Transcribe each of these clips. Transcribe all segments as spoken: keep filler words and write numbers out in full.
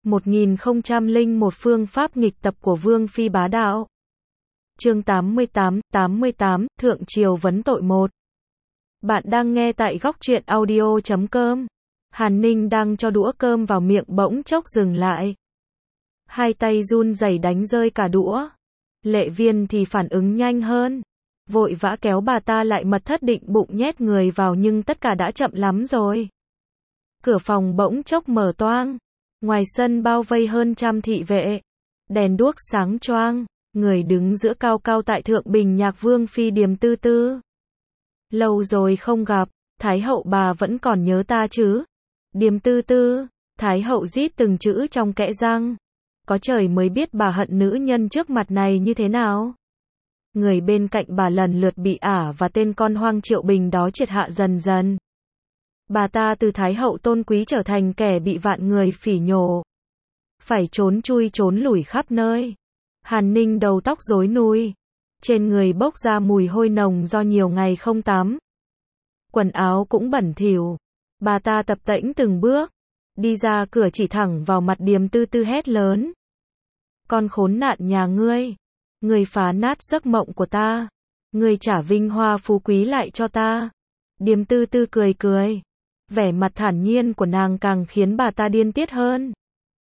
một nghìn không trăm lẻ một Phương pháp nghịch tập của Vương Phi bá đạo. Chương tám mươi tám, tám mươi tám, Thượng Triều vấn tội một. Bạn đang nghe tại góc truyện audio chấm com. Hàn Ninh đang cho đũa cơm vào miệng bỗng chốc dừng lại. Hai tay run rẩy đánh rơi cả đũa. Lệ Viên thì phản ứng nhanh hơn. Vội vã kéo bà ta lại mật thất định bụng nhét người vào nhưng tất cả đã chậm lắm rồi. Cửa phòng bỗng chốc mở toang. Ngoài sân bao vây hơn trăm thị vệ. Đèn đuốc sáng choang. Người đứng giữa cao cao tại thượng bình nhạc Vương Phi Điềm Tư Tư. Lâu rồi không gặp, Thái hậu bà vẫn còn nhớ ta chứ? Điềm Tư Tư, Thái hậu rít từng chữ trong kẽ răng. Có trời mới biết bà hận nữ nhân trước mặt này như thế nào. Người bên cạnh bà lần lượt bị ả và tên con hoang Triệu Bình đó triệt hạ dần dần. Bà ta từ Thái hậu tôn quý trở thành kẻ bị vạn người phỉ nhổ. Phải trốn chui trốn lủi khắp nơi. Hàn Ninh đầu tóc rối nùi. Trên người bốc ra mùi hôi nồng do nhiều ngày không tắm. Quần áo cũng bẩn thỉu. Bà ta tập tễnh từng bước. Đi ra cửa chỉ thẳng vào mặt Điềm Tư Tư hét lớn. Con khốn nạn nhà ngươi. Ngươi phá nát giấc mộng của ta. Ngươi trả vinh hoa phú quý lại cho ta. Điềm Tư Tư cười cười. Vẻ mặt thản nhiên của nàng càng khiến bà ta điên tiết hơn.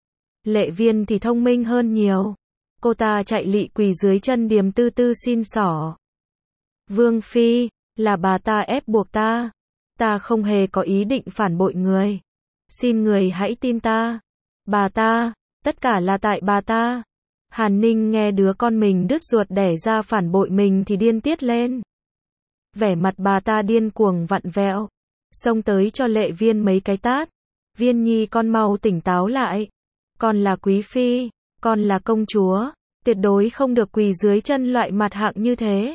Lệ Viên thì thông minh hơn nhiều. Cô ta chạy lị quỳ dưới chân Điềm Tư Tư xin xỏ. Vương Phi, là bà ta ép buộc ta. Ta không hề có ý định phản bội người. Xin người hãy tin ta. Bà ta, tất cả là tại bà ta. Hàn Ninh nghe đứa con mình đứt ruột đẻ ra phản bội mình thì điên tiết lên. Vẻ mặt bà ta điên cuồng vặn vẹo. Xông tới cho Lệ Viên mấy cái tát. Viên nhi con mau tỉnh táo lại. Con là quý phi. Con là công chúa, tuyệt đối không được quỳ dưới chân loại mặt hạng như thế.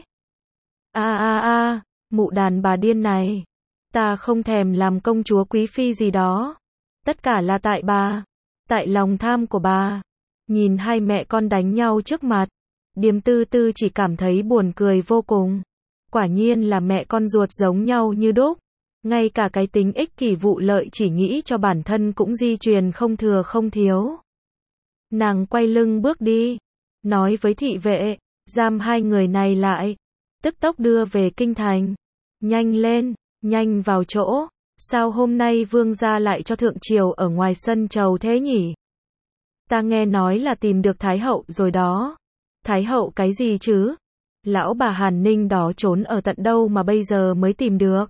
A a a, mụ đàn bà điên này. Ta không thèm làm công chúa quý phi gì đó. Tất cả là tại bà. Tại lòng tham của bà. Nhìn hai mẹ con đánh nhau trước mặt. Điềm Tư Tư chỉ cảm thấy buồn cười vô cùng. Quả nhiên là mẹ con ruột giống nhau như đúc. Ngay cả cái tính ích kỷ vụ lợi chỉ nghĩ cho bản thân cũng di truyền không thừa không thiếu. Nàng quay lưng bước đi, nói với thị vệ, giam hai người này lại, tức tốc đưa về kinh thành. Nhanh lên, nhanh vào chỗ, sao hôm nay vương gia lại cho thượng triều ở ngoài sân chầu thế nhỉ? Ta nghe nói là tìm được Thái hậu rồi đó. Thái hậu cái gì chứ? Lão bà Hàn Ninh đó trốn ở tận đâu mà bây giờ mới tìm được?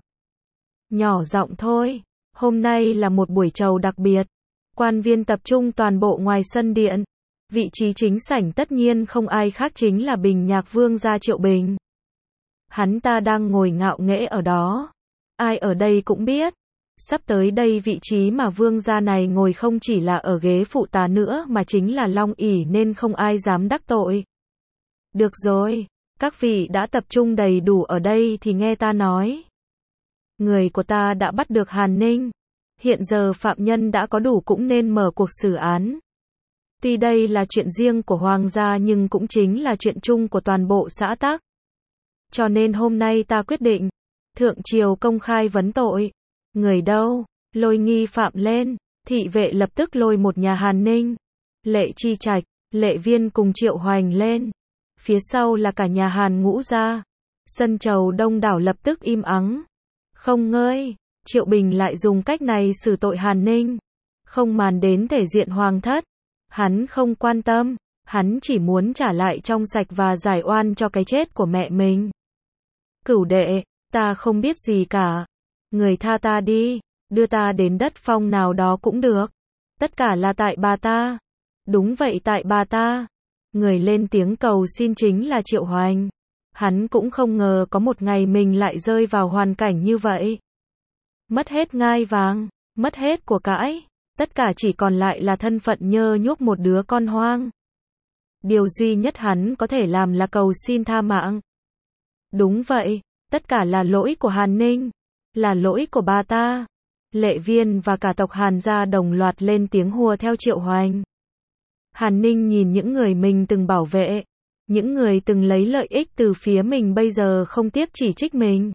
Nhỏ giọng thôi, hôm nay là một buổi chầu đặc biệt. Quan viên tập trung toàn bộ ngoài sân điện. Vị trí chính sảnh tất nhiên không ai khác chính là Bình Nhạc Vương gia Triệu Bình. Hắn ta đang ngồi ngạo nghễ ở đó. Ai ở đây cũng biết. Sắp tới đây vị trí mà vương gia này ngồi không chỉ là ở ghế phụ tá nữa mà chính là long ỷ nên không ai dám đắc tội. Được rồi, các vị đã tập trung đầy đủ ở đây thì nghe ta nói. Người của ta đã bắt được Hàn Ninh. Hiện giờ phạm nhân đã có đủ cũng nên mở cuộc xử án. Tuy đây là chuyện riêng của hoàng gia nhưng cũng chính là chuyện chung của toàn bộ xã tắc. Cho nên hôm nay ta quyết định, thượng triều công khai vấn tội. Người đâu? Lôi nghi phạm lên. Thị vệ lập tức lôi một nhà Hàn Ninh, Lệ Chi Trạch, Lệ Viên cùng Triệu Hoành lên. Phía sau là cả nhà Hàn Ngũ gia. Sân chầu đông đảo lập tức im ắng. Không ngơi. Triệu Bình lại dùng cách này xử tội Hàn Ninh. Không màn đến thể diện hoàng thất. Hắn không quan tâm. Hắn chỉ muốn trả lại trong sạch và giải oan cho cái chết của mẹ mình. Cửu đệ, ta không biết gì cả. Người tha ta đi. Đưa ta đến đất phong nào đó cũng được. Tất cả là tại bà ta. Đúng vậy tại bà ta. Người lên tiếng cầu xin chính là Triệu Hoành. Hắn cũng không ngờ có một ngày mình lại rơi vào hoàn cảnh như vậy. Mất hết ngai vàng, mất hết của cải, tất cả chỉ còn lại là thân phận nhơ nhuốc một đứa con hoang. Điều duy nhất hắn có thể làm là cầu xin tha mạng. Đúng vậy, tất cả là lỗi của Hàn Ninh, là lỗi của bà ta. Lệ Viên và cả tộc Hàn gia đồng loạt lên tiếng hùa theo Triệu Hoành. Hàn Ninh nhìn những người mình từng bảo vệ, những người từng lấy lợi ích từ phía mình bây giờ không tiếc chỉ trích mình.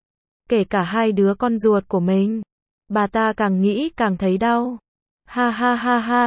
Kể cả hai đứa con ruột của mình. Bà ta càng nghĩ càng thấy đau. Ha ha ha ha,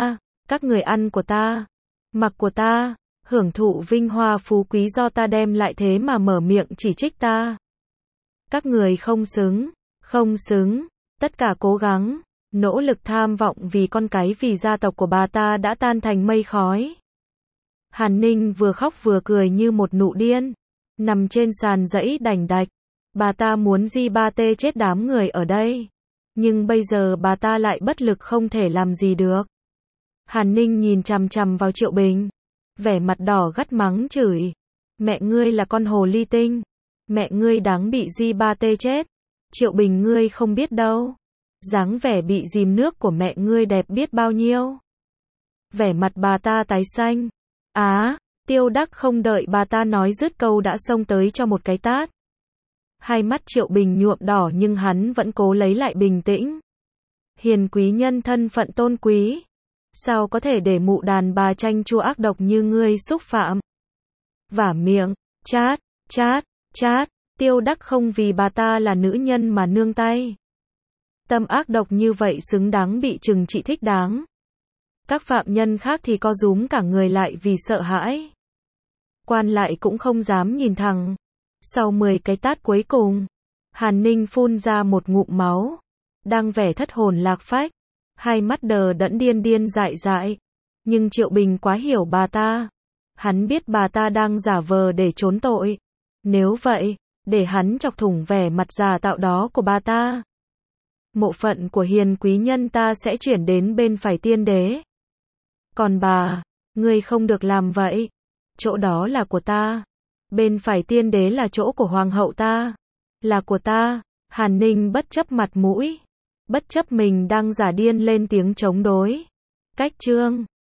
Các người ăn của ta, mặc của ta, hưởng thụ vinh hoa phú quý do ta đem lại thế mà mở miệng chỉ trích ta. Các người không xứng, không xứng, tất cả cố gắng, nỗ lực tham vọng vì con cái vì gia tộc của bà ta đã tan thành mây khói. Hàn Ninh vừa khóc vừa cười như một nụ điên, nằm trên sàn dãy đành đạch. Bà ta muốn Di Ba Tê chết đám người ở đây, nhưng bây giờ bà ta lại bất lực không thể làm gì được. Hàn Ninh nhìn chằm chằm vào Triệu Bình, vẻ mặt đỏ gắt mắng chửi. Mẹ ngươi là con hồ ly tinh, mẹ ngươi đáng bị Di Ba Tê chết. Triệu Bình ngươi không biết đâu, dáng vẻ bị dìm nước của mẹ ngươi đẹp biết bao nhiêu. Vẻ mặt bà ta tái xanh. Á, Tiêu Đắc không đợi bà ta nói dứt câu đã xông tới cho một cái tát. Hai mắt Triệu Bình nhuộm đỏ nhưng hắn vẫn cố lấy lại bình tĩnh. Hiền quý nhân thân phận tôn quý, sao có thể để mụ đàn bà chanh chua ác độc như ngươi xúc phạm. Vả miệng, chát, chát, chát, Tiêu Đắc không vì bà ta là nữ nhân mà nương tay. Tâm ác độc như vậy xứng đáng bị trừng trị thích đáng. Các phạm nhân khác thì co rúm cả người lại vì sợ hãi. Quan lại cũng không dám nhìn thẳng. Sau mười cái tát cuối cùng, Hàn Ninh phun ra một ngụm máu, đang vẻ thất hồn lạc phách, hai mắt đờ đẫn điên điên dại dại. Nhưng Triệu Bình quá hiểu bà ta. Hắn biết bà ta đang giả vờ để trốn tội. Nếu vậy, để hắn chọc thủng vẻ mặt giả tạo đó của bà ta. Mộ phận của hiền quý nhân ta sẽ chuyển đến bên phải tiên đế. Còn bà, ngươi không được làm vậy. Chỗ đó là của ta. Bên phải tiên đế là chỗ của hoàng hậu ta. Là của ta. Hàn Ninh bất chấp mặt mũi, bất chấp mình đang giả điên lên tiếng chống đối. Cách chương